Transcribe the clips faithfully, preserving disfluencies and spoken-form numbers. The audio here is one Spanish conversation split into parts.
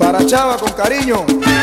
Para Chava con cariño.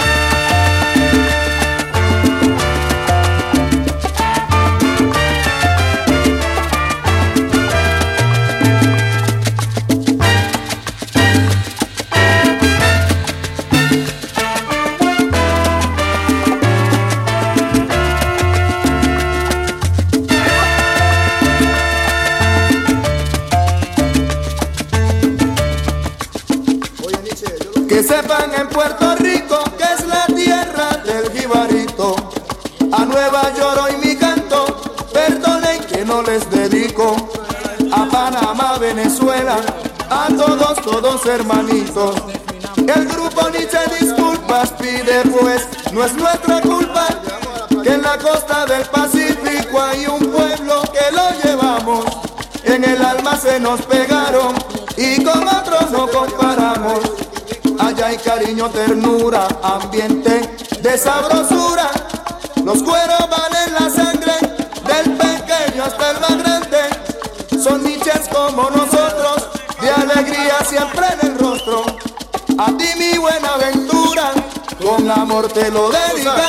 Que sepan en Puerto Rico que es la tierra del jibarito. A Nueva York hoy mi canto, perdonen que no les dedico. A Panamá, Venezuela, a todos, todos hermanitos. El grupo Nietzsche disculpas pide, pues no es nuestra culpa que en la costa del Pacífico hay un pueblo que lo llevamos. En el alma se nos pegaron y con otros no comparamos. Allá hay cariño, ternura, ambiente de sabrosura. Los cueros valen la sangre, del pequeño hasta el más grande. Son niches como nosotros, de alegría siempre en el rostro. A ti mi buena aventura, con amor te lo dedicamos.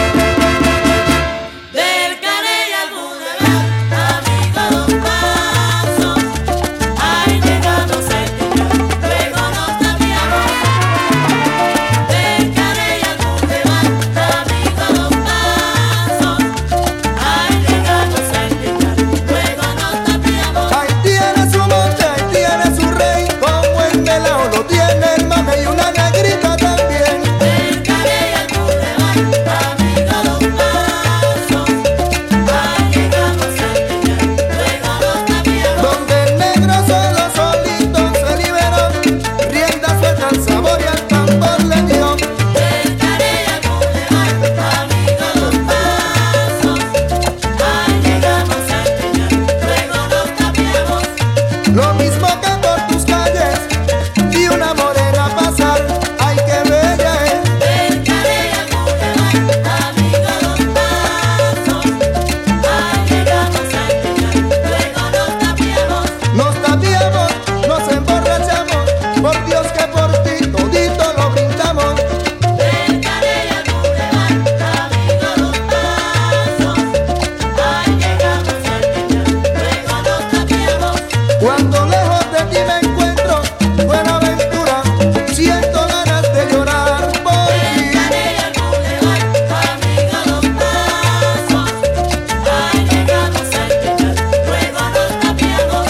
Cuando lejos de ti me encuentro, buena aventura, siento ganas de llorar por ti. Canella Boulevard, amigo los pasos, ahí llegamos al final, luego nos cambiamos.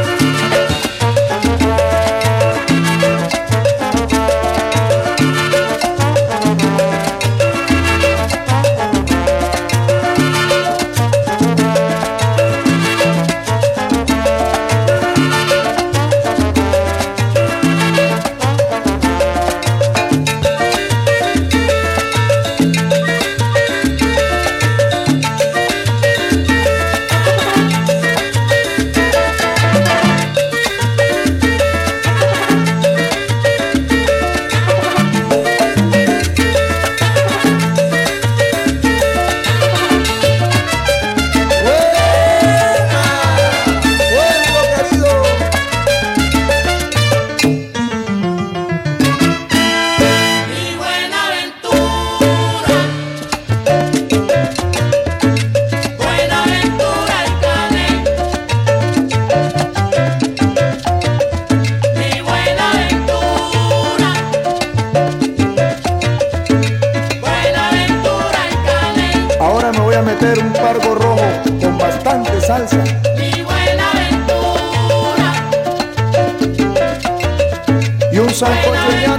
Ahora me voy a meter un pargo rojo con bastante salsa. Mi buena aventura, Y un sancocho de